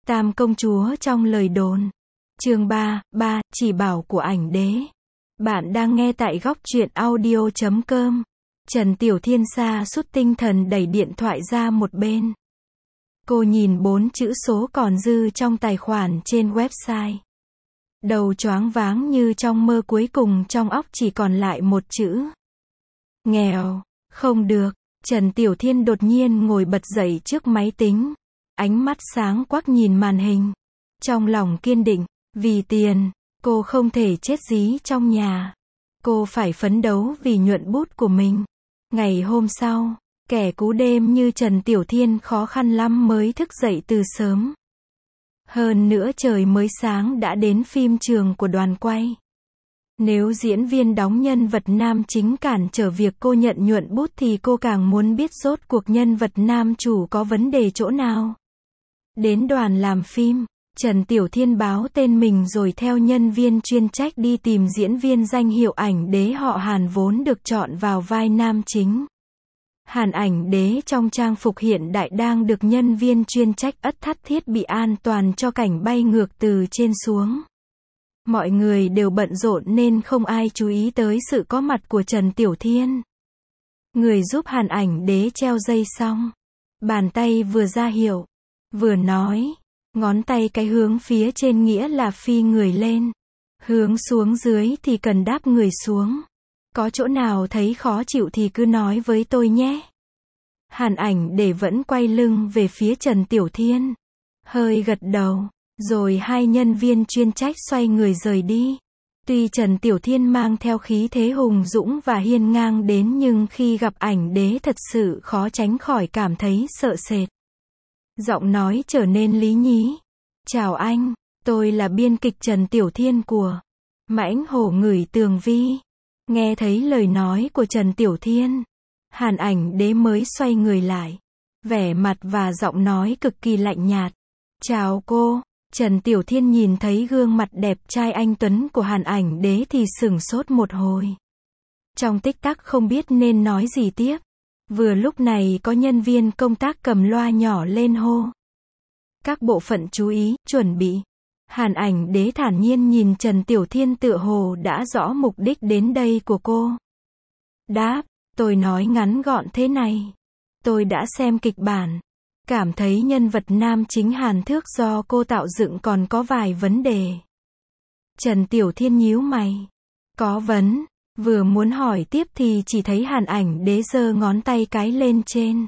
Tam công chúa trong lời đồn. Chương 3, chỉ bảo của ảnh đế. Bạn đang nghe tại góc truyện audio.com. Trần Tiểu Thiên sa sút tinh thần đẩy điện thoại ra một bên. Cô nhìn 4 chữ số còn dư trong tài khoản trên website. Đầu choáng váng như trong mơ, cuối cùng trong óc chỉ còn lại một chữ. Nghèo. Không được. Trần Tiểu Thiên đột nhiên ngồi bật dậy trước máy tính. Ánh mắt sáng quắc nhìn màn hình. Trong lòng kiên định, vì tiền, cô không thể chết dí trong nhà. Cô phải phấn đấu vì nhuận bút của mình. Ngày hôm sau, kẻ cú đêm như Trần Tiểu Thiên khó khăn lắm mới thức dậy từ sớm. Hơn nữa trời mới sáng đã đến phim trường của đoàn quay. Nếu diễn viên đóng nhân vật nam chính cản trở việc cô nhận nhuận bút thì cô càng muốn biết rốt cuộc nhân vật nam chủ có vấn đề chỗ nào. Đến đoàn làm phim, Trần Tiểu Thiên báo tên mình rồi theo nhân viên chuyên trách đi tìm diễn viên danh hiệu ảnh đế họ Hàn vốn được chọn vào vai nam chính. Hàn ảnh đế trong trang phục hiện đại đang được nhân viên chuyên trách ất thắt thiết bị an toàn cho cảnh bay ngược từ trên xuống. Mọi người đều bận rộn nên không ai chú ý tới sự có mặt của Trần Tiểu Thiên. Người giúp Hàn ảnh đế treo dây xong, bàn tay vừa ra hiệu, vừa nói, ngón tay cái hướng phía trên nghĩa là phi người lên, hướng xuống dưới thì cần đáp người xuống. Có chỗ nào thấy khó chịu thì cứ nói với tôi nhé. Hàn ảnh để vẫn quay lưng về phía Trần Tiểu Thiên, hơi gật đầu, rồi hai nhân viên chuyên trách xoay người rời đi. Tuy Trần Tiểu Thiên mang theo khí thế hùng dũng và hiên ngang đến, nhưng khi gặp ảnh đế thật sự khó tránh khỏi cảm thấy sợ sệt. Giọng nói trở nên lý nhí. Chào anh, tôi là biên kịch Trần Tiểu Thiên của Mãnh Hổ Ngửi Tường Vi. Nghe thấy lời nói của Trần Tiểu Thiên, Hàn ảnh đế mới xoay người lại. Vẻ mặt và giọng nói cực kỳ lạnh nhạt. Chào cô. Trần Tiểu Thiên nhìn thấy gương mặt đẹp trai anh tuấn của Hàn ảnh đế thì sửng sốt một hồi. Trong tích tắc không biết nên nói gì tiếp. Vừa lúc này có nhân viên công tác cầm loa nhỏ lên hô. Các bộ phận chú ý, chuẩn bị. Hàn ảnh đế thản nhiên nhìn Trần Tiểu Thiên tựa hồ đã rõ mục đích đến đây của cô. Đáp, tôi nói ngắn gọn thế này. Tôi đã xem kịch bản. Cảm thấy nhân vật nam chính Hàn Thước do cô tạo dựng còn có vài vấn đề. Trần Tiểu Thiên nhíu mày. Có vấn. Vừa muốn hỏi tiếp thì chỉ thấy Hàn ảnh đế giơ ngón tay cái lên trên.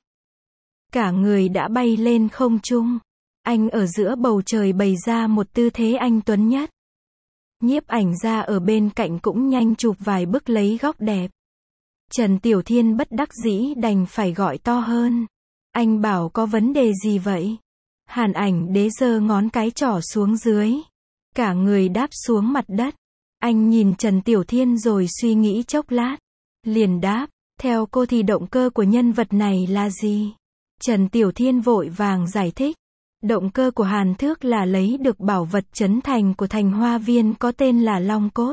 Cả người đã bay lên không trung. Anh ở giữa bầu trời bày ra một tư thế anh tuấn nhất. Nhiếp ảnh gia ở bên cạnh cũng nhanh chụp vài bức lấy góc đẹp. Trần Tiểu Thiên bất đắc dĩ đành phải gọi to hơn. Anh bảo có vấn đề gì vậy? Hàn ảnh đế giơ ngón cái trỏ xuống dưới. Cả người đáp xuống mặt đất. Anh nhìn Trần Tiểu Thiên rồi suy nghĩ chốc lát. Liền đáp, theo cô thì động cơ của nhân vật này là gì? Trần Tiểu Thiên vội vàng giải thích. Động cơ của Hàn Thước là lấy được bảo vật trấn thành của thành Hoa Viên có tên là Long Cốt.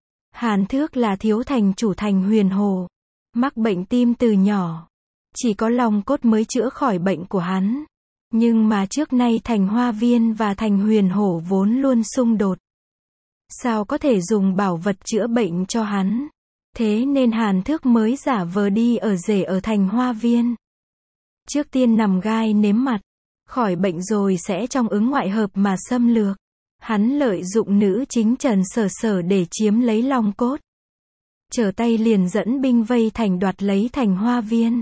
Hàn Thước là thiếu thành chủ thành Huyền Hồ. Mắc bệnh tim từ nhỏ. Chỉ có Long Cốt mới chữa khỏi bệnh của hắn. Nhưng mà trước nay thành Hoa Viên và thành Huyền Hổ vốn luôn xung đột. Sao có thể dùng bảo vật chữa bệnh cho hắn? Thế nên Hàn Thước mới giả vờ đi ở rể ở thành Hoa Viên. Trước tiên nằm gai nếm mặt. Khỏi bệnh rồi sẽ trong ứng ngoại hợp mà xâm lược. Hắn lợi dụng nữ chính Trần Sở Sở để chiếm lấy Long Cốt. Trở tay liền dẫn binh vây thành đoạt lấy thành Hoa Viên.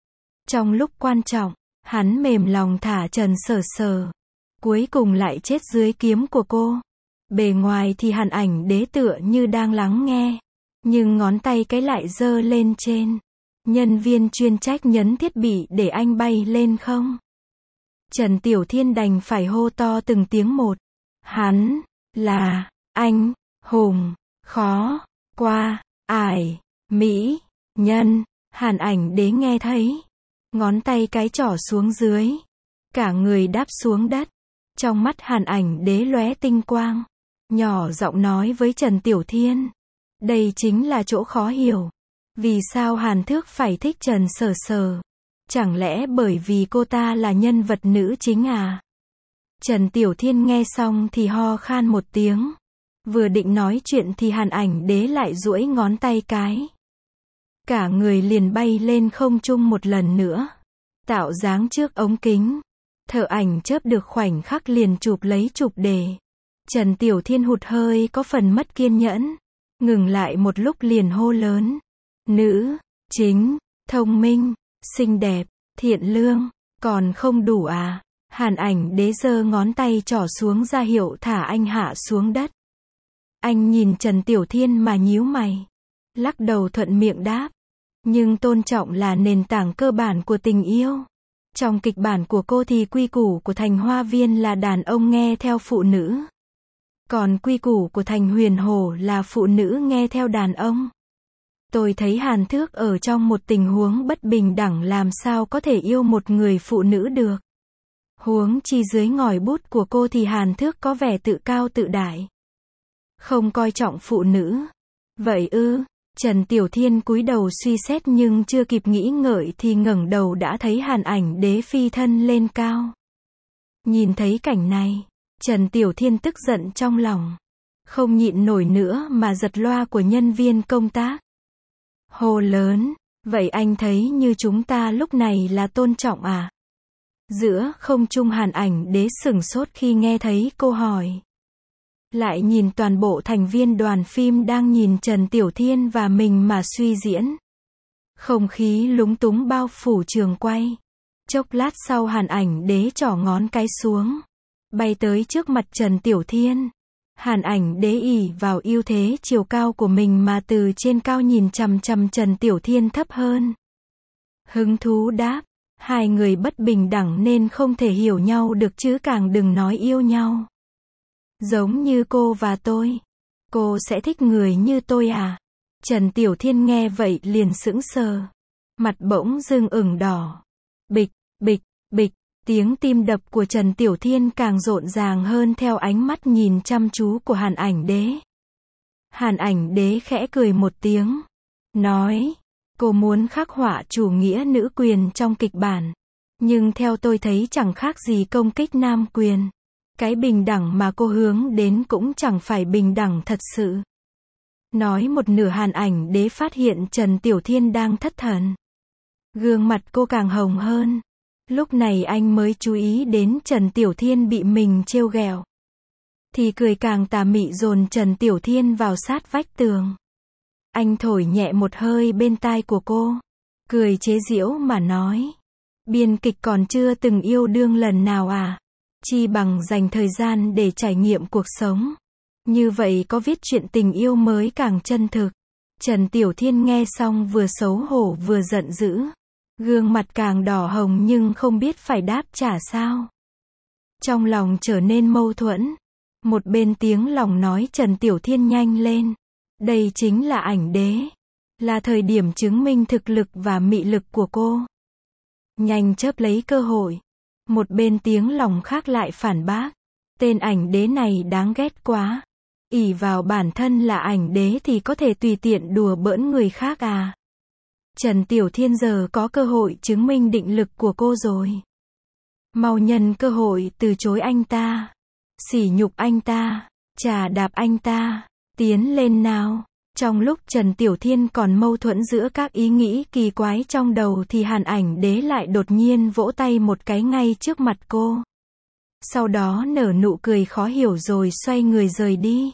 Trong lúc quan trọng, hắn mềm lòng thả Trần Sở Sở. Cuối cùng lại chết dưới kiếm của cô. Bề ngoài thì Hàn ảnh đế tựa như đang lắng nghe. Nhưng ngón tay cái lại giơ lên trên. Nhân viên chuyên trách nhấn thiết bị để anh bay lên không. Trần Tiểu Thiên đành phải hô to từng tiếng một. Hắn là anh hùng khó qua ải mỹ nhân. Hàn ảnh đế nghe thấy, ngón tay cái trỏ xuống dưới, cả người đáp xuống đất. Trong mắt Hàn ảnh đế lóe tinh quang, nhỏ giọng nói với Trần Tiểu Thiên. Đây chính là chỗ khó hiểu. Vì sao Hàn Thước phải thích Trần Sở Sở? Chẳng lẽ bởi vì cô ta là nhân vật nữ chính à? Trần Tiểu Thiên nghe xong thì ho khan một tiếng. Vừa định nói chuyện thì Hàn Ảnh Đế lại duỗi ngón tay cái. Cả người liền bay lên không trung một lần nữa. Tạo dáng trước ống kính. Thợ ảnh chớp được khoảnh khắc liền chụp lấy chụp đề. Trần Tiểu Thiên hụt hơi có phần mất kiên nhẫn. Ngừng lại một lúc liền hô lớn. Nữ, chính, thông minh, xinh đẹp, thiện lương, còn không đủ à? Hàn Ảnh Đế giơ ngón tay trỏ xuống ra hiệu thả anh hạ xuống đất. Anh nhìn Trần Tiểu Thiên mà nhíu mày. Lắc đầu thuận miệng đáp. Nhưng tôn trọng là nền tảng cơ bản của tình yêu. Trong kịch bản của cô thì quy củ của Thành Hoa Viên là đàn ông nghe theo phụ nữ. Còn quy củ của Thành Huyền Hồ là phụ nữ nghe theo đàn ông. Tôi thấy Hàn Thước ở trong một tình huống bất bình đẳng làm sao có thể yêu một người phụ nữ được. Huống chi dưới ngòi bút của cô thì Hàn Thước có vẻ tự cao tự đại. Không coi trọng phụ nữ. Vậy ư? Trần Tiểu Thiên cúi đầu suy xét nhưng chưa kịp nghĩ ngợi thì ngẩng đầu đã thấy Hàn Ảnh Đế phi thân lên cao. Nhìn thấy cảnh này, Trần Tiểu Thiên tức giận trong lòng. Không nhịn nổi nữa mà giật loa của nhân viên công tác. Hô lớn, vậy anh thấy như chúng ta lúc này là tôn trọng à? Giữa không trung Hàn Ảnh Đế sửng sốt khi nghe thấy cô hỏi. Lại nhìn toàn bộ thành viên đoàn phim đang nhìn Trần Tiểu Thiên và mình mà suy diễn. Không khí lúng túng bao phủ trường quay. Chốc lát sau Hàn Ảnh Đế trỏ ngón cái xuống. Bay tới trước mặt Trần Tiểu Thiên. Hàn Ảnh Đế ỷ vào ưu thế chiều cao của mình mà từ trên cao nhìn chằm chằm Trần Tiểu Thiên thấp hơn. Hứng thú đáp. Hai người bất bình đẳng nên không thể hiểu nhau được chứ càng đừng nói yêu nhau. Giống như cô và tôi. Cô sẽ thích người như tôi à? Trần Tiểu Thiên nghe vậy liền sững sờ. Mặt bỗng dưng ửng đỏ. Bịch, bịch, bịch. Tiếng tim đập của Trần Tiểu Thiên càng rộn ràng hơn theo ánh mắt nhìn chăm chú của Hàn Ảnh Đế. Hàn Ảnh Đế khẽ cười một tiếng. Nói. Cô muốn khắc họa chủ nghĩa nữ quyền trong kịch bản. Nhưng theo tôi thấy chẳng khác gì công kích nam quyền. Cái bình đẳng mà cô hướng đến cũng chẳng phải bình đẳng thật sự. Nói một nửa Hàn Ảnh Đế phát hiện Trần Tiểu Thiên đang thất thần. Gương mặt cô càng hồng hơn. Lúc này anh mới chú ý đến Trần Tiểu Thiên bị mình trêu ghẹo. Thì cười càng tà mị dồn Trần Tiểu Thiên vào sát vách tường. Anh thổi nhẹ một hơi bên tai của cô. Cười chế giễu mà nói. Biên kịch còn chưa từng yêu đương lần nào à? Chi bằng dành thời gian để trải nghiệm cuộc sống. Như vậy có viết chuyện tình yêu mới càng chân thực. Trần Tiểu Thiên nghe xong vừa xấu hổ vừa giận dữ. Gương mặt càng đỏ hồng nhưng không biết phải đáp trả sao. Trong lòng trở nên mâu thuẫn. Một bên tiếng lòng nói Trần Tiểu Thiên nhanh lên. Đây chính là Ảnh Đế. Là thời điểm chứng minh thực lực và mị lực của cô. Nhanh chớp lấy cơ hội. Một bên tiếng lòng khác lại phản bác. Tên Ảnh Đế này đáng ghét quá. Ỷ vào bản thân là Ảnh Đế thì có thể tùy tiện đùa bỡn người khác à? Trần Tiểu Thiên giờ có cơ hội chứng minh định lực của cô rồi. Mau nhân cơ hội từ chối anh ta. Sỉ nhục anh ta. Chà đạp anh ta. Tiến lên nào. Trong lúc Trần Tiểu Thiên còn mâu thuẫn giữa các ý nghĩ kỳ quái trong đầu thì Hàn Ảnh Đế lại đột nhiên vỗ tay một cái ngay trước mặt cô. Sau đó nở nụ cười khó hiểu rồi xoay người rời đi.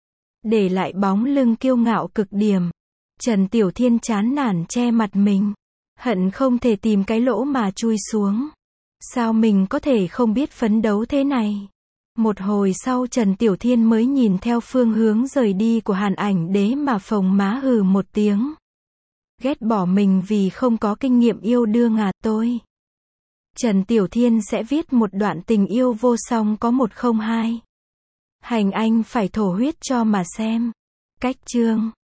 Để lại bóng lưng kiêu ngạo cực điểm. Trần Tiểu Thiên chán nản che mặt mình. Hận không thể tìm cái lỗ mà chui xuống. Sao mình có thể không biết phấn đấu thế này? Một hồi sau Trần Tiểu Thiên mới nhìn theo phương hướng rời đi của Hàn Ảnh Đế mà phồng má hừ một tiếng. Ghét bỏ mình vì không có kinh nghiệm yêu đương à? Tôi. Trần Tiểu Thiên sẽ viết một đoạn tình yêu vô song có 102. Hành anh phải thổ huyết cho mà xem. Cách chương